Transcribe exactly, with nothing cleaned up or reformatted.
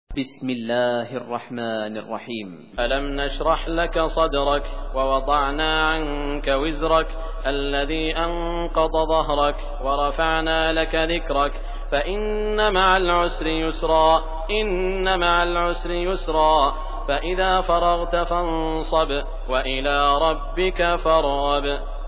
بسم الله الرحمن الرحيم. ألم نشرح لك صدرك ووضعنا عنك وزرك الذي أنقض ظهرك ورفعنا لك ذكرك فإن مع العسر يسرا إن مع العسر يسرا فإذا فرغت فانصب وإلى ربك فارغب.